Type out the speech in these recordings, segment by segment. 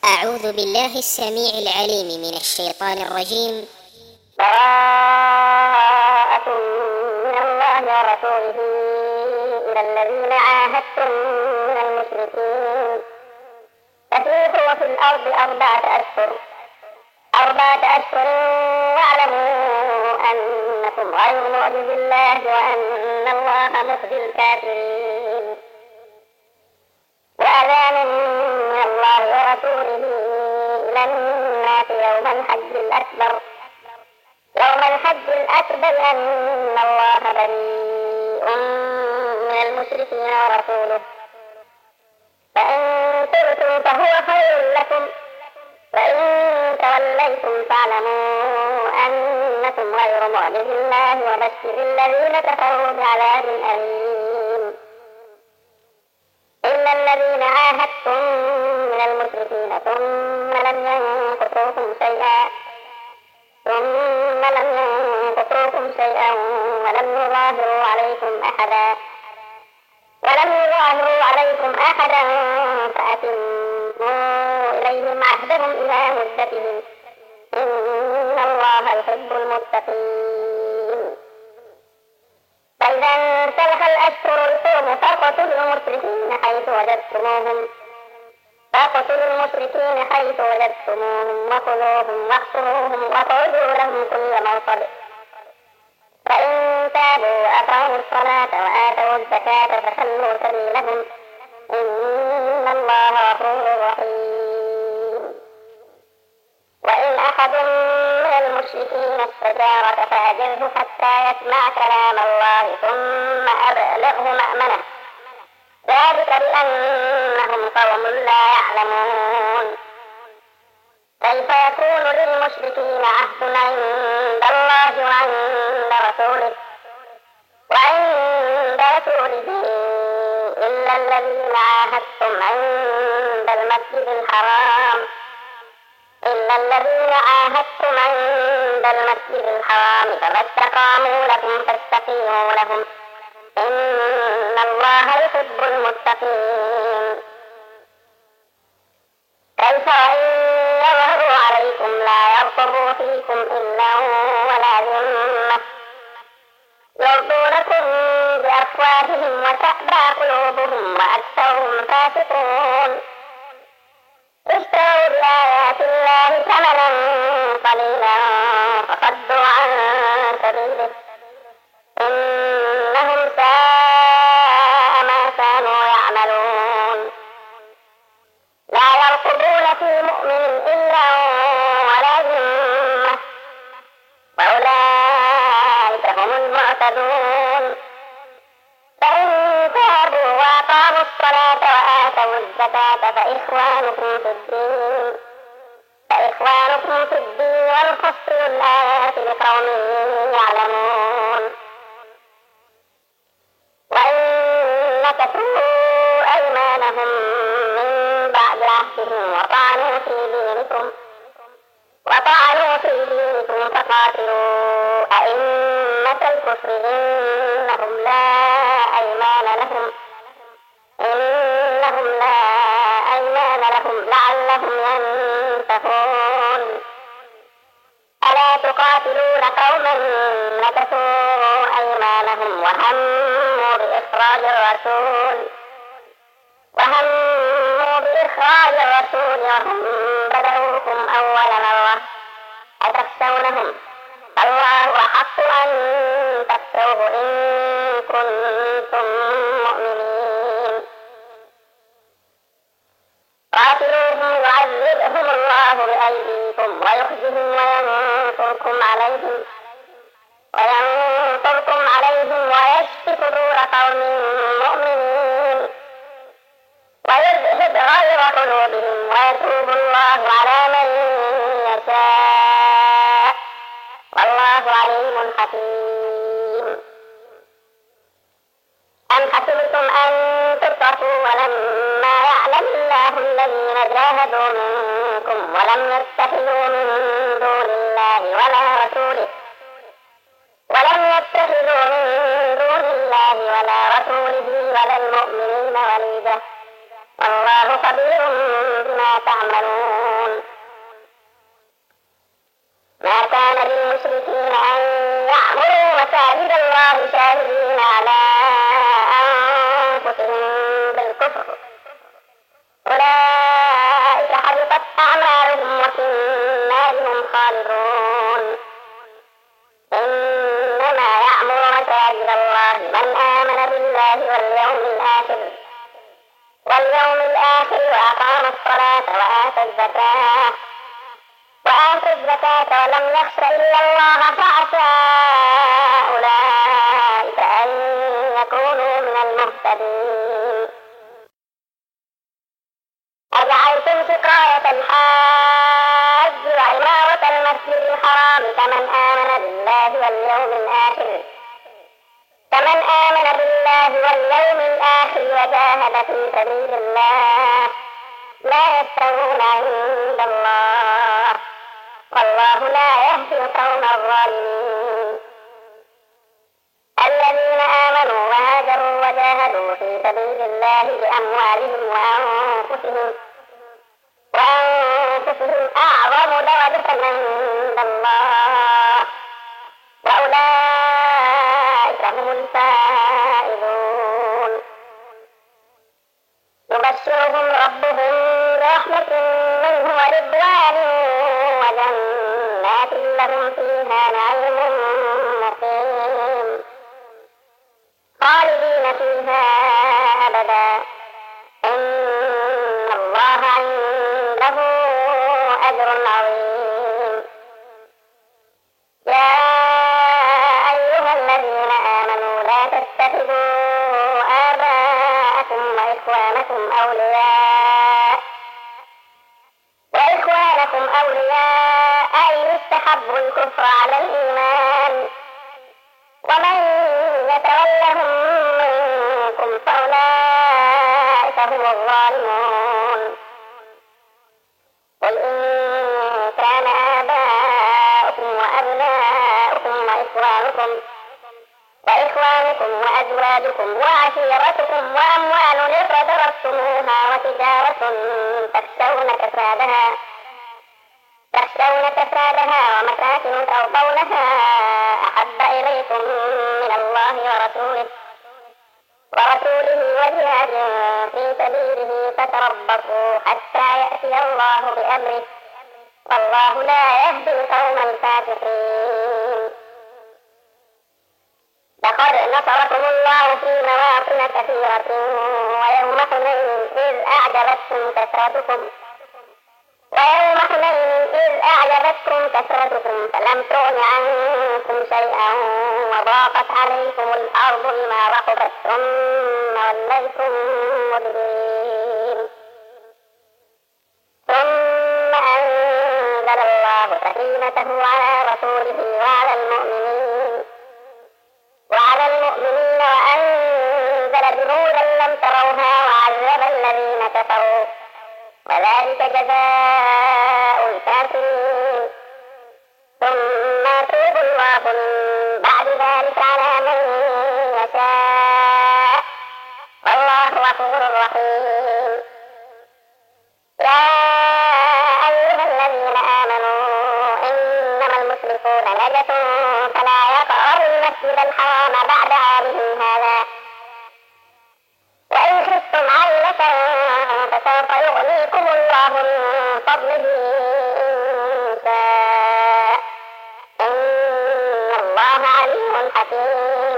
أعوذ بالله السميع العليم من الشيطان الرجيم. براءة من الله ورسوله إلى الذين عاهدتم من المشركين فسيحوا في الأرض أربعة أشهر واعلموا أنكم غير معجز الله وأن الله مخزي الكافرين. وأذان من الله ورسوله إلى الناس يوم الحج الأكبر أن الله بريء من المشركين ورسوله، فإن تبتم فهو خير لكم، وإن توليتم فاعلموا أنكم غير معجز الله وبشر الذين كفروا بعذاب أليم. إلا الذين عاهدتم من المشركين ثم لم ينقصوكم شيئا ولم يظاهروا عليكم أحدا فأتموا إليهم عهدهم إلى مدتهم إن الله يحب المتقين. فإذا انسلخ الأشهر الحرم فاقتلوا المشركين حيث وجدتموهم وخذوهم واحصروهم واقعدوا لهم كل مرصد. فإن تابوا وأقاموا الصلاة وآتوا الزكاة فخلوا سبيلهم إن الله غفور رحيم. وإن أحد من المشركين استجارك فأجره حتى يسمع كلام الله ثم أبلغه مأمنه، ذلك بأنهم قوم لا يعلمون. كيف يكون للمشركين عهد عند الله وعند رسوله إلا الذين عاهدتم عند المسجد الحرام فما استقاموا لكم فاستقيموا لهم إن الله يحب المتقين. كيف وإن يظهروا عليكم لا يرقبوا فيكم إلا ولا ذمة يرضونكم بأفواههم وتأبى قلوبهم وأكثرهم فاسقون. اشتروا بآيات الله ثمنا قليلا فصدوا عن سبيله إنهم ساء ما كانوا يعملون. لا يرقبون في مؤمن إلا ولا ذمة وأولئك هم المعتدون. فإن تابوا وأقاموا الصلاة وآتوا الزكاة فإخوانكم في الدين ونفصل الآيات لقوم يعلمون. وإن نكثوا أيمانهم من بعد عهدهم وطعنوا في دينكم فقاتلوا أئمة الكفر إنهم لا أيمان لهم لعلهم ينتهون. ألا تقاتلون قوما نكثوا أيمانهم وهموا بإخراج الرسول وهم بدأوكم أول مرة أتخشونهم الله أحق أن تخشوه إن كنتم مؤمنين. قاتلوهم يعذبهم الله بأيديكم ويخزهم وينصركم عليهم ويشف صدور قوم مؤمنين ويذهب غير قلوبهم ويتوب الله على من يشاء والله عليم حكيم. أم حسبتم أن تتركوا ولما يعلم الله الذين جاهدوا منكم ولم يتخذوا من دون الله ولا رسوله ولا المؤمنين وليدا والله خبير بما تعملون. أعمالهم وفي النار هم خالدون. إنما يعمر مساجد الله من آمن بالله واليوم الآخر وأقام الصلاة وآتى الزكاة ولم يخش إلا الله فعسى أولئك أن يكونوا من المهتدين. أجعلتم سقاية الحاج وعمارة المسجد الحرام كمن آمن بالله واليوم الآخر وجاهد في سبيل الله لا يستوون عند الله والله لا يهدي القوم الظالمين. الذين آمنوا وهاجروا وجاهدوا في سبيل الله بأموالهم وأنفسهم أعظم درجة عند الله وأولئك هم الفائزون. يبشرهم ربهم برحمة منه ورضوان وجنات لهم فيها نعيم مقيم خالدين فيها أبدا إن الله عنده أجر عظيم. يا أيها الذين آمنوا لا تتخذوا آباءكم وإخوانكم أولياء إن استحبوا الكفر على الإيمان ومن يتولهم منكم فأولئك هم الظالمون. قل إن كان آباؤكم وأبناؤكم وإخوانكم وأزواجكم وعشيرتكم وأموال اقترفتموها وتجارة تخشون كسادها ومساكن ترضونها أحب إليكم من الله ورسوله وجهاد في سبيله فتربصوا حتى يأتي الله بأمره والله لا يهدي القوم الفاسقين. لقد نصركم الله في مواطن كثيرة ويوم حنين إذ أعجبتكم كثرتكم فلم تغن عنكم شيئا وضاقت عليكم الأرض بما رحبت ثم وليتم مدبرين. ثم أنزل الله سكينته على رسوله وعلى المؤمنين وأنزل جنودا لم تروها وعذب الذين كفروا وذلك جزاء الكافرين. ثم يتوب الله من بعد ذلك على من يشاء والله غفور رحيم. يا أيها الذين آمنوا إنما المشركون نجس فلا يقربوا المسجد الحرام بعد عامهم هذا وإن خفتم عيلة فسوف يغنيكم الله من فضله إن شاء إن الله عليم حكيم.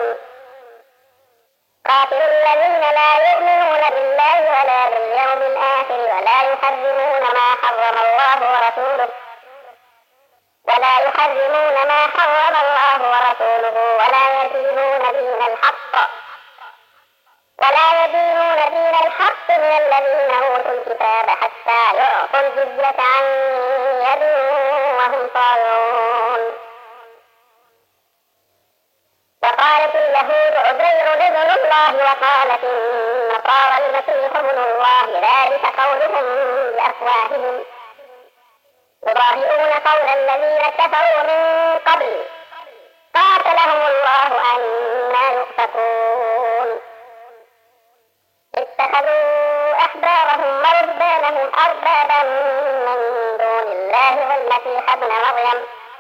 قاتلوا الذين لا يؤمنون بالله ولا باليوم الآخر ولا يحرمون ما حرم الله ورسوله ولا يدينون دين الحق من الذين أوتوا الكتاب حتى يعطوا الجزية عن يد وهم صاغرون. وقالت اليهود عزير ابن الله وقالت النصارى المسيح ابن الله ذلك قولهم بأفواههم يضاهئون قول الذين كفروا من قبل قاتلهم الله أنى يؤفكون. اتخذوا أحبارهم ورهبانهم أربابا من دون الله والمسيح ابن مريم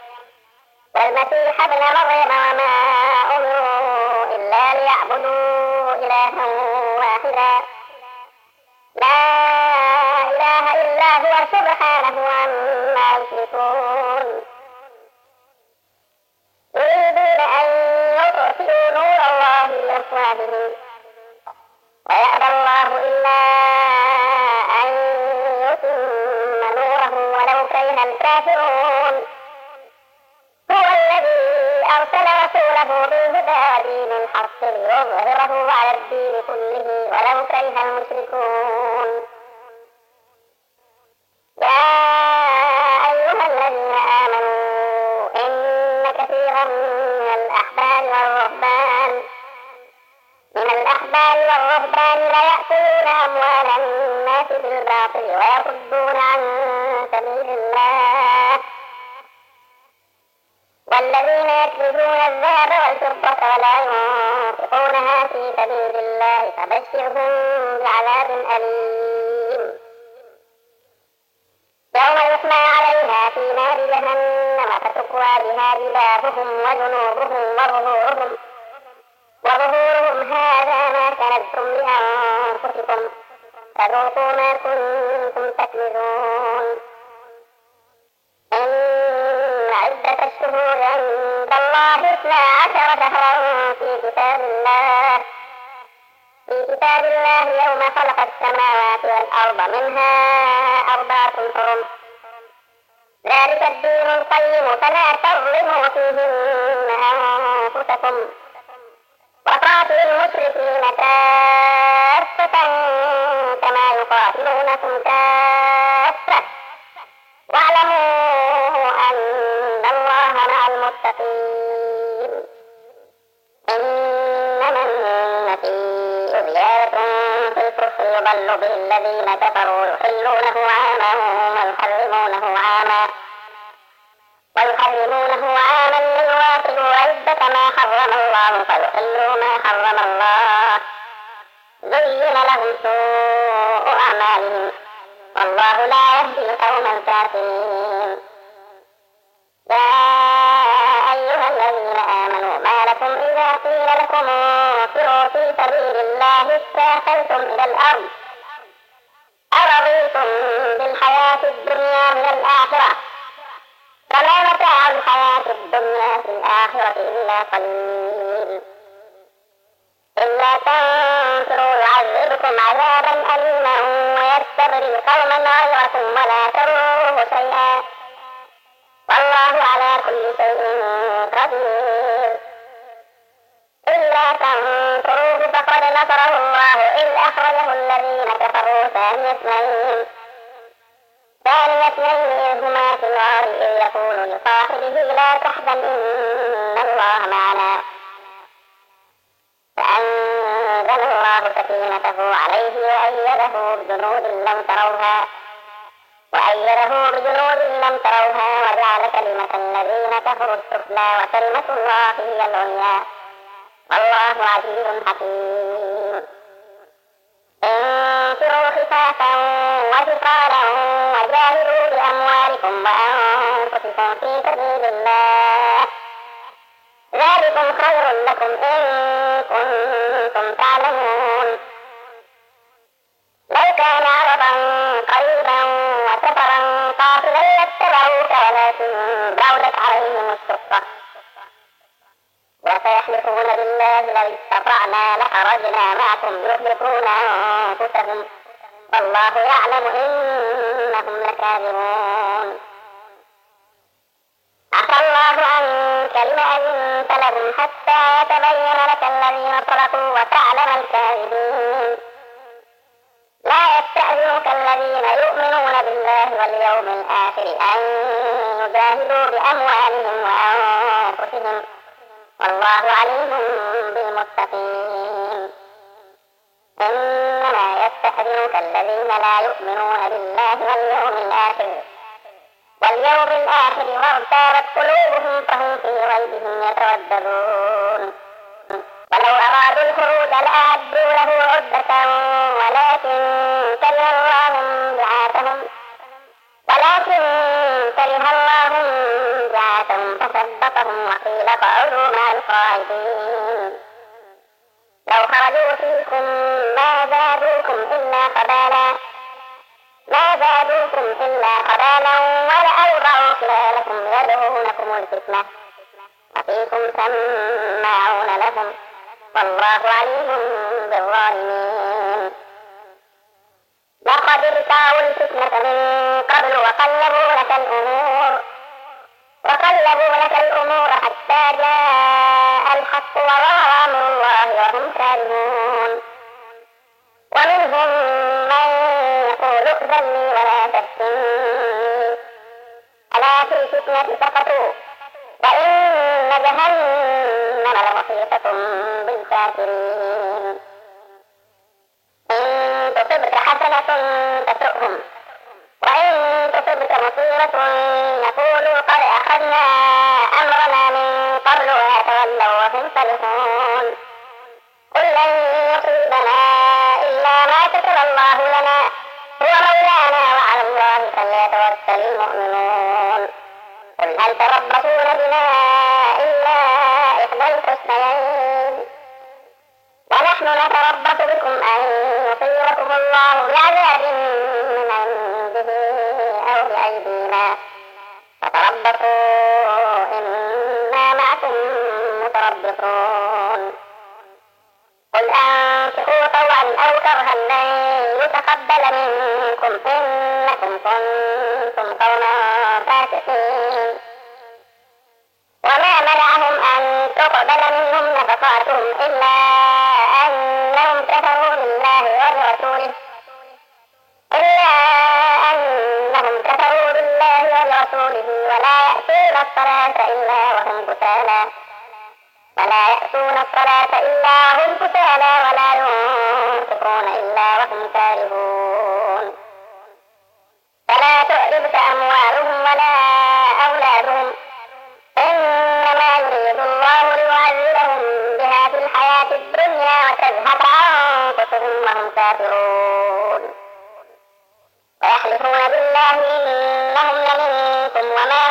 وما أمروا إلا ليعبدوا إلها واحدا لا إله إلا هو سبحانه ولو كره الكافرون. هو الذي أرسل رسوله بالهدى ودين الحق ليظهره على الدين كله ولو كره المشركون. يا أيها الذين آمنوا إن كثيرا من الأحبار والرهبان ليأكلون أموال الناس بالباطل ويصدون عن سبيل الله. والذين يكنزون الذهب والفضة ولا ينفقونها في سبيل الله فبشرهم بعذاب أليم. يوم يحمى عليها في نار جهنم فتكوى بها جباههم وجنوبهم وظهورهم هذا ما كنزتم لأنفسكم فذوقوا ما كنتم تكنزون. إن عدة الشهور عند الله 12 شهرا في كتاب الله يوم خلق السماوات والأرض منها 4 حرم ذلك الدين القيم فلا تظلموا فيهن أنفسكم وقاتلوا المشركين كافة كما يقاتلونكم كافة واعلموا أن الله مع المتقين. إنما النسيء زيادة في الكفر يضل به الذين كفروا يحلونه عاما ليواصلوا عدة ما حرم الله فيحلوا ما حرم الله زين لهم سوء أعمالهم والله لا يهدي القوم الكافرين. يا أيها الذين آمنوا ما لكم إذا قيل لكم انفروا في سبيل الله استاثرتم إلى الأرض أرضيتم بالحياة الدنيا من الآخرة فما متاع الحياة الدنيا في الآخرة إلا قليل. إلا تنصروا يعذبكم عذابا أليما ويستبدل قوما غيركم ولا تضروه شيئا والله على كل شيء قدير. إلا تنصروه فقد نصره الله إذ أخرجه الذين كفروا ثاني اثنين إذ هما في الغار إذ يقول لصاحبه لا تحزن إن الله معنا فأنزل الله سكينته عليه وأيده بجنود لم تروها وجعل كلمة الذين كفروا السفلى وكلمة الله هي العليا والله عزيز حكيم. انفروا خفافا وثقالا وجاهدوا بأموالكم وأنفسكم في سبيل الله ذلكم خير لكم إن كنتم تعلمون. لو كان عرضا قريبا وسفرا قاصدا لاتبعوك ولكن بعدت عليهم الشقة وسيحلفون بالله لو استطعنا لخرجنا معكم يهلكون أنفسهم والله يعلم إنهم لكاذبون. عفى الله عنك لما أذنت لهم حتى يتبين لك الذين صدقوا وتعلم الكاذبين. لا يستأذنك الذين يؤمنون بالله واليوم الآخر أن يجاهدوا بأموالهم وأنفسهم والله عليم بالمتقين. إنما يستأذنك الذين لا يؤمنون بالله واليوم الآخر وارتابت قلوبهم فهم في ريبهم يترددون. ولو أرادوا الخروج لأعدوا له عدة ولكن كره الله بعاثهم فثبطهم وقيل اقعدوا مع القاعدين. لو خرجوا فيكم ما زادوكم إلا خبالا ولأوضعوا خلالكم يدعونكم الفتنة وفيكم سماعون لهم والله عليم بالظالمين. لقد ابتغوا الفتنة من قبل وقلبوا الأمور وقلبوا لك الأمور حتى جاء الحق وظهر أمر الله وهم كارهون ومنهم من يقول ائذن لي ولا تفتني ألا في الفتنة سقطوا وإن جهنم لمحيطة بالكافرين إن تصبك حسنة تسؤهم وإن تصبك مصيبة يقولوا قد أخذنا أمرنا من قبل ويتولوا وهم فرحون قل لن يصيبنا إلا ما كتب الله لنا هو مولانا وعلى الله فليتوكل المؤمنون قل هل تربصون بنا إلا إحدى الحسنيين ونحن نتربص بكم أن يصيبكم الله بعذاب من عنده أو بأيدينا فتربصوا إنا معكم متربصون قل أنفقوا طوعا أو كرها لن يتقبل منكم إنكم كنتم قوما فاسقين وما منعهم أن تقبل منهم نفقاتهم إلا أنهم كفروا بالله ورسوله ولا يأتون الصلاة إلا وهم كسالى ولا ينفقون إلا وهم كارهون فلا تعجبك أموالهم ولا أولادهم إنما يريد الله ليعذبهم بها في الحياة الدنيا وتزهق أنفسهم وهم كافرون ويحلفون بالله إنهم لمنكم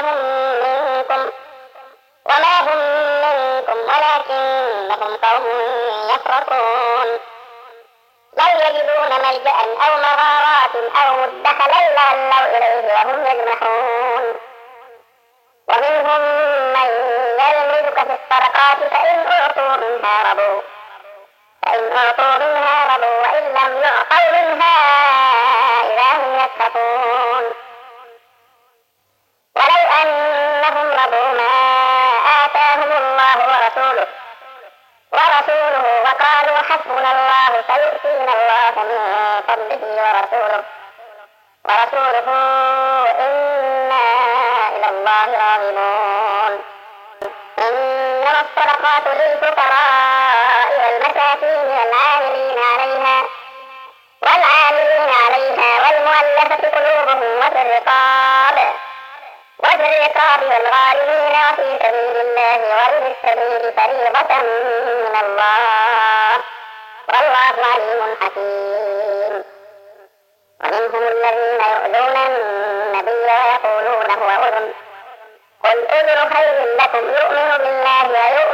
وما هم منكم ولكنهم قوم يفرقون لو يجدون ملجأ أو مغارات أو مدخلا لولوا إليه وهم يجمحون ومنهم من يلمزك في الصدقات فإن أعطوا منها رضوا وإن لم يعطوا منها إذا هم يسخطون ولو أنهم رضوا ما آتاهم الله ورسوله وقالوا حسبنا الله سيؤتينا الله من فضله ورسوله إنا إلى الله راغبون إنما الصدقات للفقراء والمساكين والعاملين عليها والمؤلفة قلوبهم وفي الرقاب والغارمين وفي سبيل الله وابن السبيل فريضة من الله والله عليم حكيم ومنهم الذين يؤذون النبي ويقولون هو أذن قل أذن خير لكم يؤمن بالله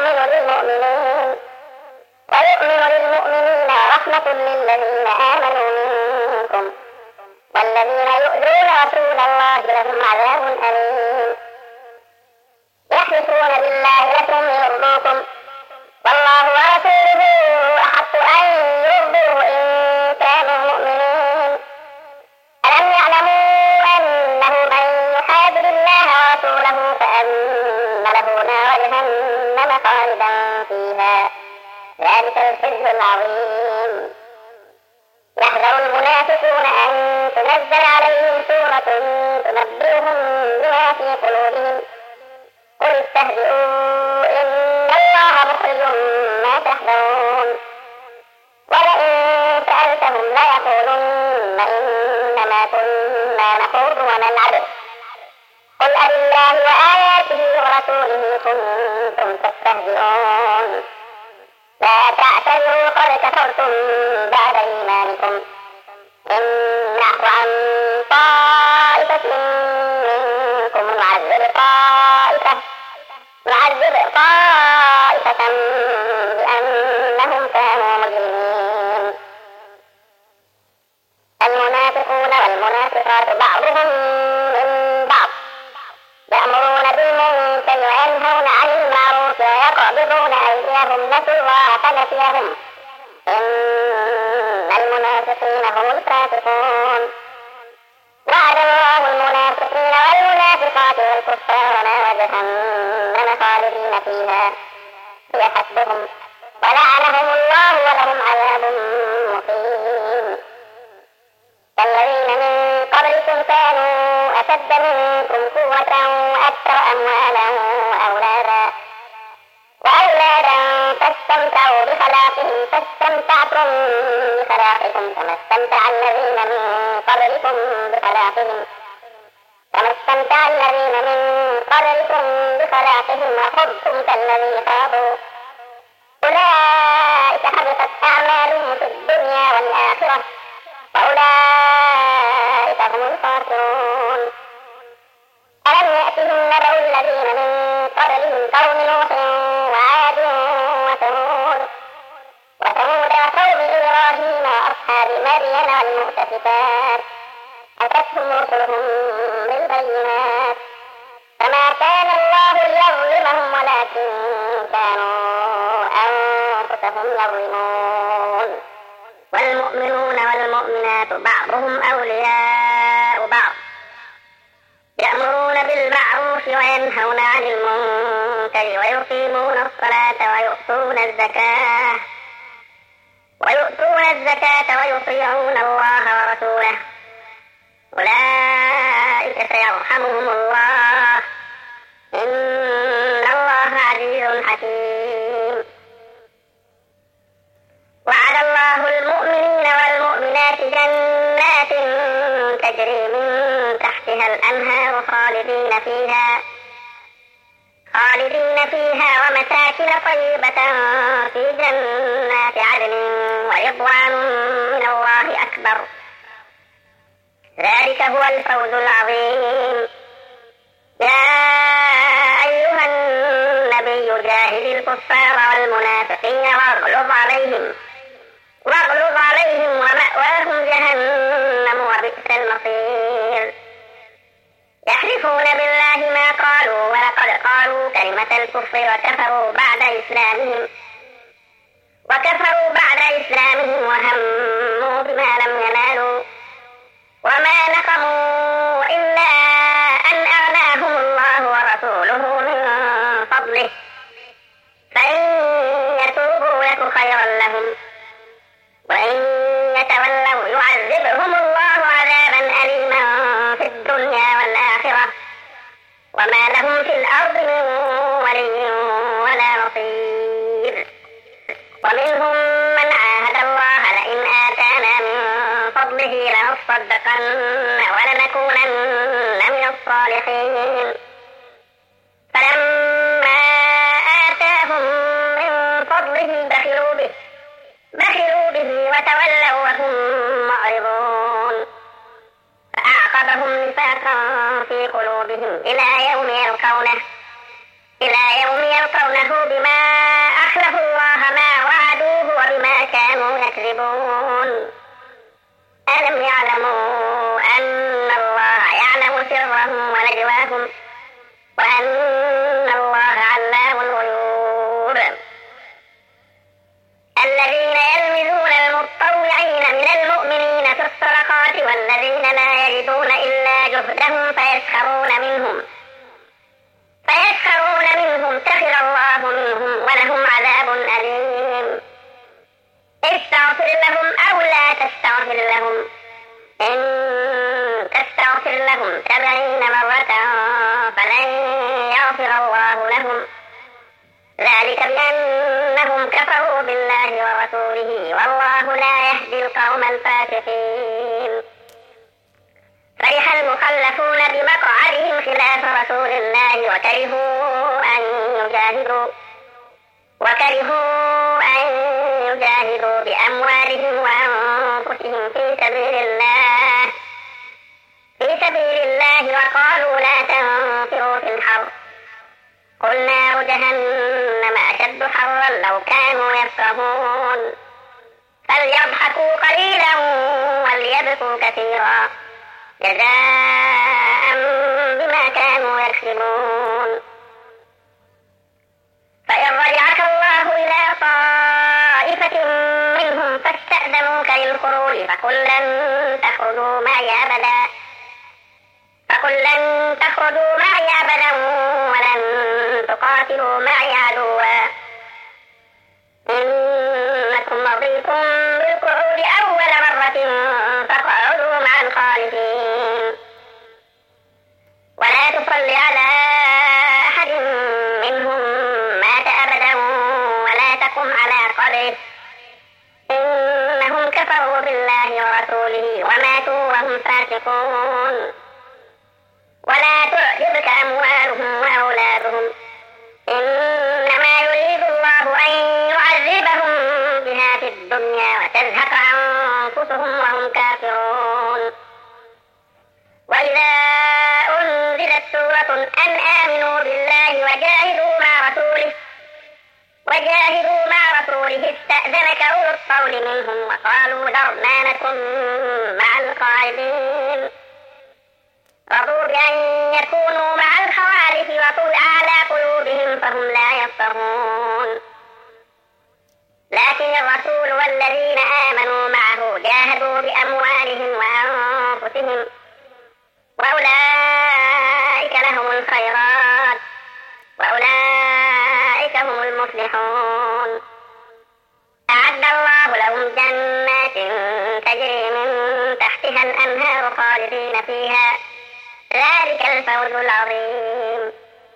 ويؤمن للمؤمنين ورحمة للذين آمنوا منكم والذين يؤذون رسول الله لهم عذاب أليم يحلفون بالله لكم ليرضوكم والله ورسوله أحق أن يرضوه إن كانوا مؤمنين ألم يعلموا أنه من يحادد الله ورسوله فأن له نار جهنم خالدا فيها ذلك الخزي العظيم يحذر المنافقون أن تنزل عليهم سورة تنبئهم بما في قلوبهم قل استهزئوا إن الله مخرج ما تحذرون ولئن سألتهم ليقولن إنما كنا نخوض ونلعب قل أبالله وآياته ورسوله كنتم تستهزئون لا تعتذروا قد كفرتم بعد إيمانكم إن نعفو عن طائفة منكم نعذب طائفة بأنهم كانوا مجرمين المنافقون والمنافقات بعضهم من بعض يأمرون بالمنكر وينهون عن المعروف ويقبضون أيديهم نسوا الله فنسيهم إن المنافقين هم الفاسقون وعد الله المنافقين والمنافقات جهنم خالدين فيها هي حسبهم ولعنهم الله ولهم عذاب مقيم. كالذين من قبلكم كانوا أشد منكم قوة وأكثر أموالا وأولادا فاستمتعوا بخلاقهم فاستمتعتم بخلاقكم كما استمتع الذين من قبلكم وخضتم كالذي خاضوا أولئك حبطت أعمالهم في الدنيا والآخرة وأولئك هم الخاسرون. ألم يأتهم نبأ الذين من قبلهم قوم نوح وعاد وثمود وقوم إبراهيم وأصحاب مدين والمؤتفكات أتتهم رسلهم بالبينات فما كان الله ليظلمهم ولكن كانوا أنفسهم يظلمون. والمؤمنون والمؤمنات بعضهم أولياء بعض يأمرون بالمعروف وينهون عن المنكر ويقيمون الصلاة ويؤتون الزكاة ويطيعون الله ورسوله أولئك سيرحمهم الله إن الله عزيز حكيم. وعد الله المؤمنين والمؤمنات جنات تجري من تحتها الأنهار خالدين فيها ومساكن طيبة في جنات عدن ورضوان من الله أكبر ذلك هو الفوز العظيم. يا أيها النبي جاهد الكفار والمنافقين واغلظ عليهم ومأواهم جهنم وبئس المصير. يحلفون بالله ما قالوا ولقد قالوا كلمة الكفر وكفروا بعد إسلامهم وهموا بما لم ينالوا وما نقموا إلا أن أغناهم الله ورسوله من فضله فإن يتوبوا يك خيرا لهم وإن يتولوا يعذبهم الله عذابا أليما في الدنيا والآخرة وما لهم في الأرض من ولي ولا نصير. ومنهم من عاهد الله لئن آتانا من فضله لنصدقن ولنكونن من الصالحين فلما آتاهم من فضله بخلوا به وتولوا وهم معرضون فأعقبهم نفاقا في قلوبهم إلى يوم يلقونه بما أخلفوا الله ما وعدوه وبما كانوا يكذبون. ألم يعلموا أن الله يعلم سرهم ونجواهم وأن الله علام الغيوب. الذين يلمزون المتطوعين من المؤمنين في الصدقات والذين لا يجدون إلا جهدهم فيسخرون منهم سخر الله منهم ولهم عذاب أليم. استغفر لهم أو لا تستغفر لهم إن تستغفر لهم 70 مرة فلن يغفر الله لهم ذلك بأنهم كفروا بالله ورسوله والله لا يهدي القوم الفاسقين. فرح المخلفون بمقعدهم خلاف رسول الله وكرهوا أن يجاهدوا بأموالهم وأنفسهم في سبيل الله وقالوا لا تنفروا في الحر قل نار جهنم أشد حرا لو كانوا يفقهون فليضحكوا قليلا وليبكوا كثيرا جزاء بما كانوا يكسبون. فإن رجعك الله إلى طائفة منهم فاستأذنوك للخروج فقل لن تخرجوا معي أبدا ولن تقاتلوا معي عدوا إنكم رضيتم بالقعود أول مرة فاقعدوا مع الخالفين ولا تصل على أحد منهم مات أبدا ولا تقم على قبره إنهم كفروا بالله ورسوله وماتوا وهم فاسقون ولا تعجبك أموالهم وأولادهم إنما يريد الله أن يعذبهم بها في الدنيا وتزهق أنفسهم وهم كافرون وإذا أنزلت سورة أن آمنوا بالله وجاهدوا مع رسوله استأذنك أولو الطول منهم وقالوا ذرنا نكن مع القاعدين رضوا بأن يكونوا مع الخوالف وطبع على قلوبهم فهم لا يفقهون لكن الرسول والذين آمنوا معه جاهدوا بأموالهم وأنفسهم وأولئك لهم الخيرات وأولئك هم المفلحون أعد الله لهم جنات تجري من تحتها الأنهار خالدين فيها ذلك الفوز العظيم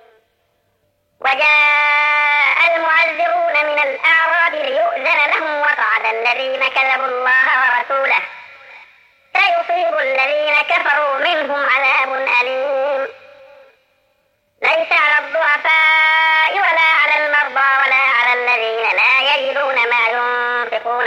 وجاء المعذرون من الأعراب ليؤذن لهم وقعد الذين كذبوا الله ورسوله سيصيب الذين كفروا منهم عذاب أليم ليس على الضعفاء ولا على المرضى ولا على الذين لا يجدون ما ينفقون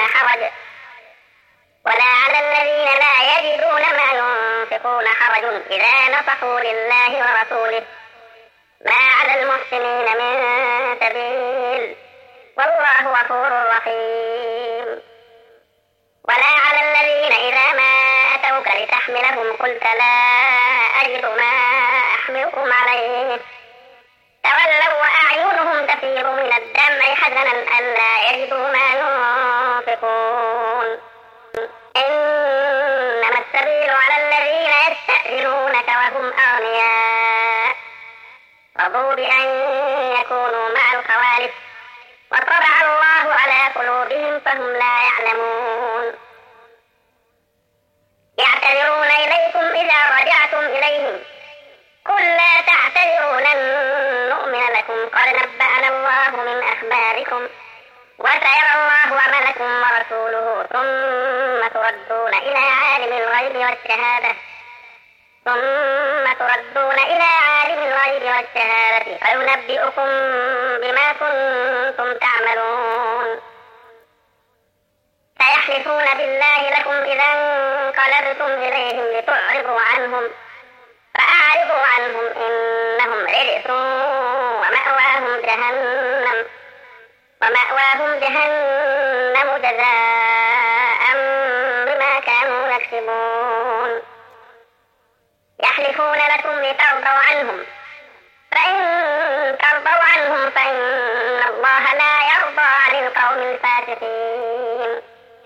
حرج إذا نصحوا لله ورسوله ما على المحسنين من سبيل والله غفور رحيم ولا على الذين إذا ما أتوك لتحملهم قلت لا أجد ما أحملكم عليه تولوا وأعينهم تفيض من الدمع حزنا ألا يجدوا ما ينفقون إنما السبيل على الذين يستأذنونك وهم أغنياء رضوا بأن يكونوا مع الخوالف وطبع الله على قلوبهم فهم لا يعلمون يعتذرون إليكم إذا رجعتم إليهم قل لا تعتذروا لن نؤمن لكم قد نبأنا الله من أخباركم وسيرى الله عملكم ورسوله ثم تردون إلى عالم الغيب والشهادة فينبئكم بما كنتم تعملون سيحلفون بالله لكم إذا انقلبتم إليهم لتعرضوا عنهم فأعرضوا عنهم إنهم رجس ومأواهم جهنم جزاء بما كانوا يكسبون يحلفون لكم لترضوا عنهم فإن ترضوا عنهم فإن الله لا يرضى عن القوم الفاسقين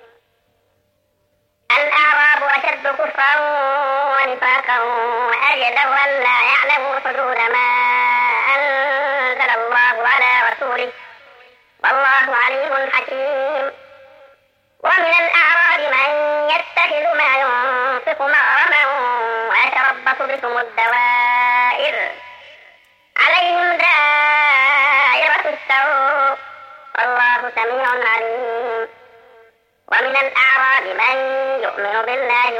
الأعراب أشد كفرا ونفاقا وأجدر أن لا يعلموا حدود ما أنزل الله على رسوله والله عليم حكيم ومن الأعراب من يتخذ ما ينفق مغرما ويتربص بكم الدوائر عليهم دائرة السوء والله سميع عليم ومن الأعراب من يؤمن بالله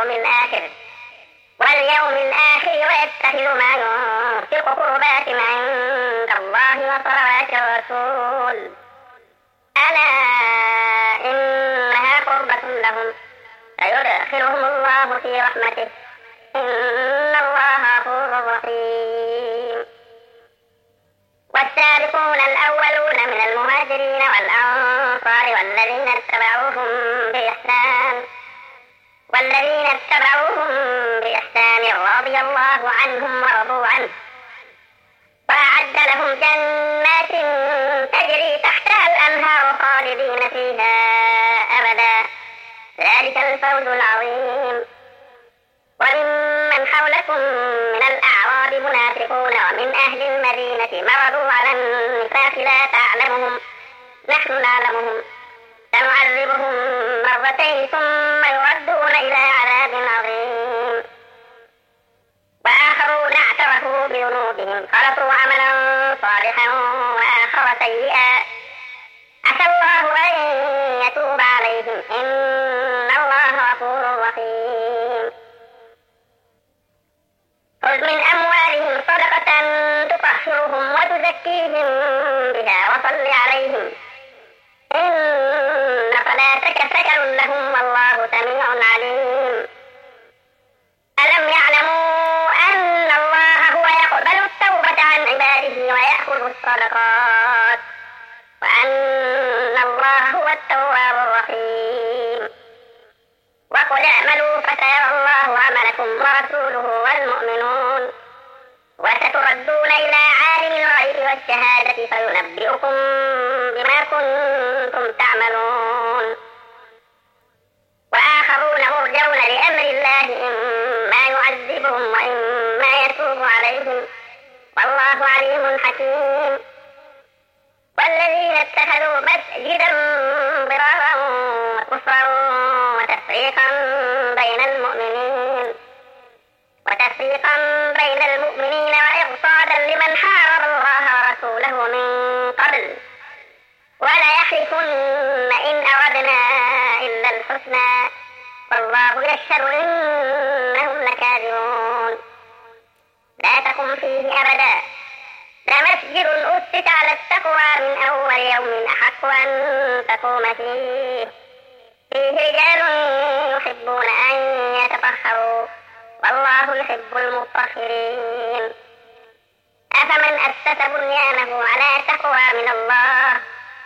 واليوم الآخر ويتخذ ما ينفق قربات عند الله وصلوات الرسول ألا إنها قربة لهم سيدخلهم الله في رحمته إن الله غفور رحيم والسابقون الأولون من المهاجرين والأنصار والذين اتبعوهم بإحسان رضي الله عنهم ورضوا عنه وأعد لهم جنات تجري تحتها الأنهار خالدين فيها أبدا ذلك الفوز العظيم وممن حولكم من الأعراب منافقون المنافقون ومن أهل المدينة مرضوا على النفاق لا تعلمهم نحن نعلمهم سنعذبهم مرتين ثم يردون إلى عذاب عظيم وآخرون اعترفوا بذنوبهم خلطوا عملا صالحا وآخر سيئا عسى الله أن يتوب عليهم إن الله غفور رحيم خذ من أموالهم صدقة تطهرهم وتزكيهم بها وصل عليهم إن صلاتك سكن لهم والله سميع عليم ألم يعلموا أن الله هو يقبل التوبة عن عباده ويأخذ الصدقات وأن الله هو التواب الرحيم وقل اعملوا فسيرى الله عملكم ورسوله والمؤمنون وستردون إلى عالم الغيب والشهادة فينبئكم بما كنتم تعملون وآخرون مرجون لأمر الله إما يعذبهم وإما يتوب عليهم والله عليم حكيم والذين اتخذوا مسجدا ضرارا وكفرا وتفريقا بين المؤمنين وإرصادا لمن حارب الله ورسوله من قبل ولا يحلفن إن أردنا إلا الحسنى والله يشهد إنهم لكاذبون لا تقم فيه أبدا لمسجد أسس على التقوى من أول يوم أحق أن تقوم فيه رجال يحبون أن يتطهروا والله يحب المطهرين أفمن أسس بنيانه على تقوى من الله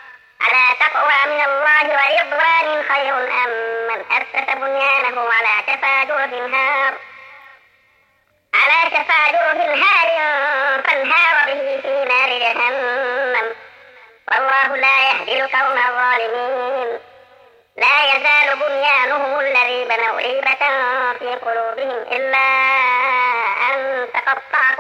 ورضوان خير أم من أسس بنيانه على شفا جرف هار فانهار به في نار جهنم والله لا يهدي القوم الظالمين لا يزال بنيانهم الذي بنوا ريبة في قلوبهم إلا أن تقطع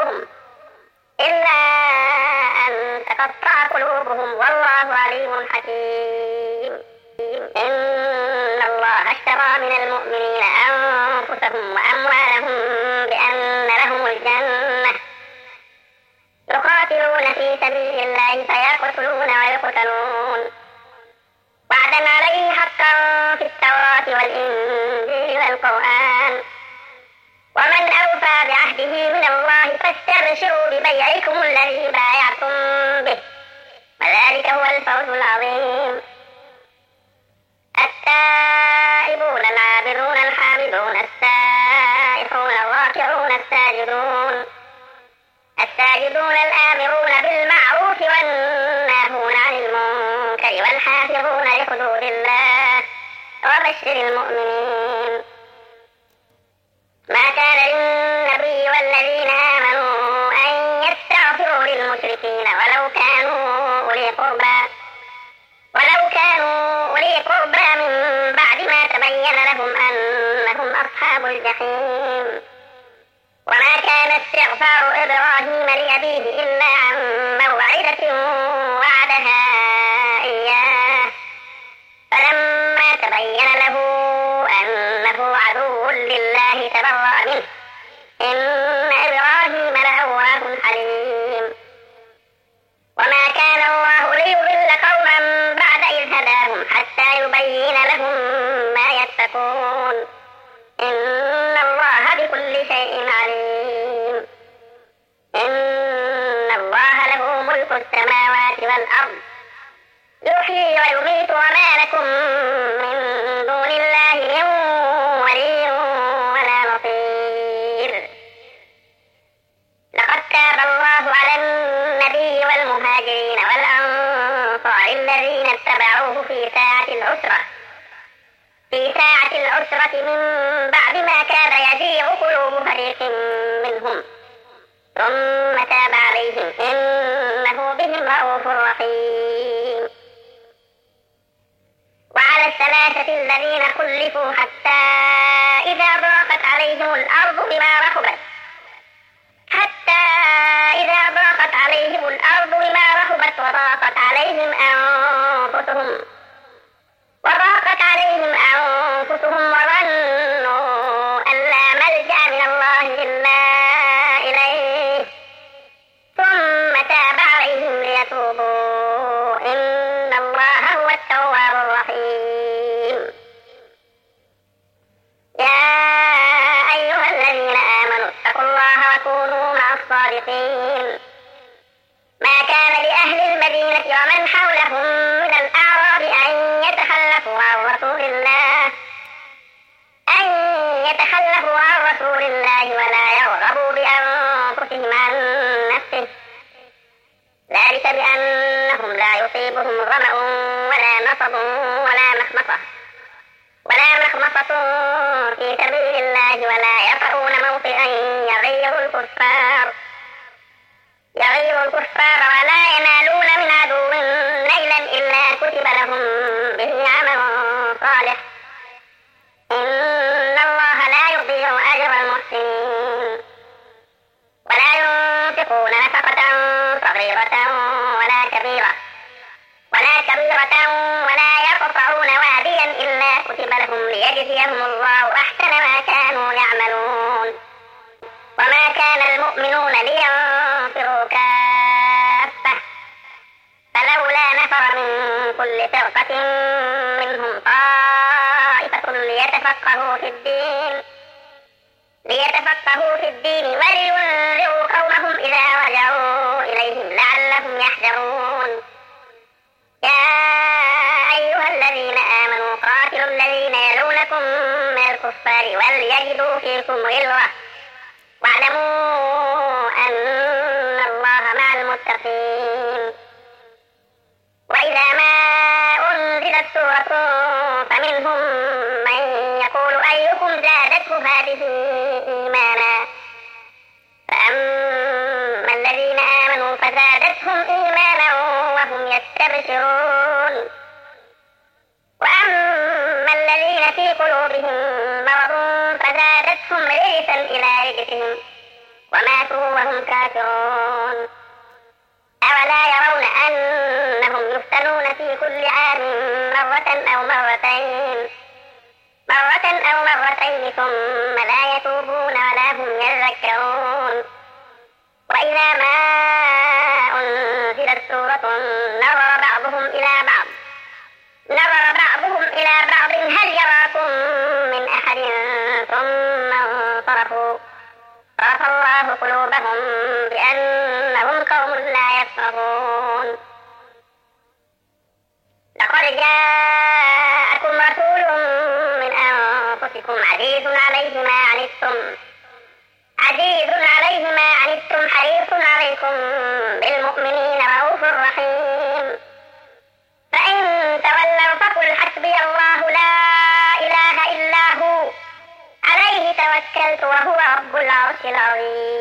قلوبهم والله عليم حكيم إن الله اشترى من المؤمنين أنفسهم وأموالهم بأن لهم الجنة يقاتلون في سبيل الله فيقتلون ويقتلون وعدا عليه حقا في التوراة والإنجيل والقرآن ومن أوفى بعهده من الله فاستبشروا ببيعكم الذي بايعتم به وذلك هو الفوز العظيم التائبون العابدون الحامدون السائحون الراكعون الساجدون الآمرون بالمعروف والناهون عن المنكر والحافظون لحدود الله وبشر المؤمنين ما كان للنبي والذين آمنوا أن يستغفروا للمشركين ولو كانوا أولي قربى من بعد ما تبين لهم أنهم أصحاب الجحيم وما كان استغفار إبراهيم لأبيه إلا عن موعدة وعدها إياه فلما تبين له أنه عدو لله تبرأ منه إن إبراهيم لأواه حليم وما كان الله ليضل قوما بعد إذ هداهم حتى يبين لهم ما يتقون إن الله بكل شيء عليم إن الله له ملك السماوات والأرض يحيي ويميت وما لكم من دون الله من ولي ولا نصير لقد تاب الله على النبي والمهاجرين والأنصار الذين اتبعوه في ساعة العسرة من بعد ما كاد يزيغ قلوب فريق منهم ثم تاب عليهم إنه بهم رءوف رحيم وعلى الثلاثة الذين خلفوا حتى إذا ضاقت عليهم الأرض بما رحبت حتى الصادقين. ما كان لأهل المدينة ومن حولهم من الأعراب أن يتخلفوا عن رسول الله ولا يرغبوا بأنفسهم عن نفسه، ذلك بأنهم لا يصيبهم ظمأ ولا نصب ولا مخمصة في سبيل الله ولا يطؤون موطئا يغيظ الكفار ولا ينالون من عدو نيلا إلا كتب لهم به عمل صالح، إن الله لا يضيع أجر المحسنين. ولا ينفقون نفقة صغيرة ولا كبيرة ولا يقطعون واديا إلا كتب لهم ليجزيهم الله أحسن ما كانوا يعملون. وما كان المؤمنون لينفروا كافة، فلولا نفر من كل فرقة منهم طائفة ليتفقهوا في الدين ولينذروا قومهم إذا رجعوا إليهم لعلهم يحذرون. يا أيها الذين آمنوا قاتلوا الذين يلونكم من الكفار وليجدوا فيكم غلظة واعلموا أن الله مع المتقين. وإذا ما أنزلت سورة فمنهم من يقول أيكم زادته هذه إيمانا، فأما الذين آمنوا فزادتهم إيمانا وهم يستبشرون، وأما الذين في قلوبهم مرض فزادتهم رجسا إلى رجسهم وماتوا وهم كافرون. أولا يرون أنهم يفتنون في كل عام مرة أو مرتين ثم لا يتوبون ولا هم يذكرون. وإذا ما أنزلت سورة نظر بعضهم إلى بعض هل يراكم من أحد ثم انصرفوا، صرف الله قلوبهم بأنهم قوم لا يفقهون. لقد جاءكم رسول من أنفسكم عزيز عليه ما عنتم حريص عليكم بالمؤمنين رؤوف رحيم. فإن تولوا فقل حسبي الله لا إله إلا هو عليه توكلت وهو رب العرش العظيم.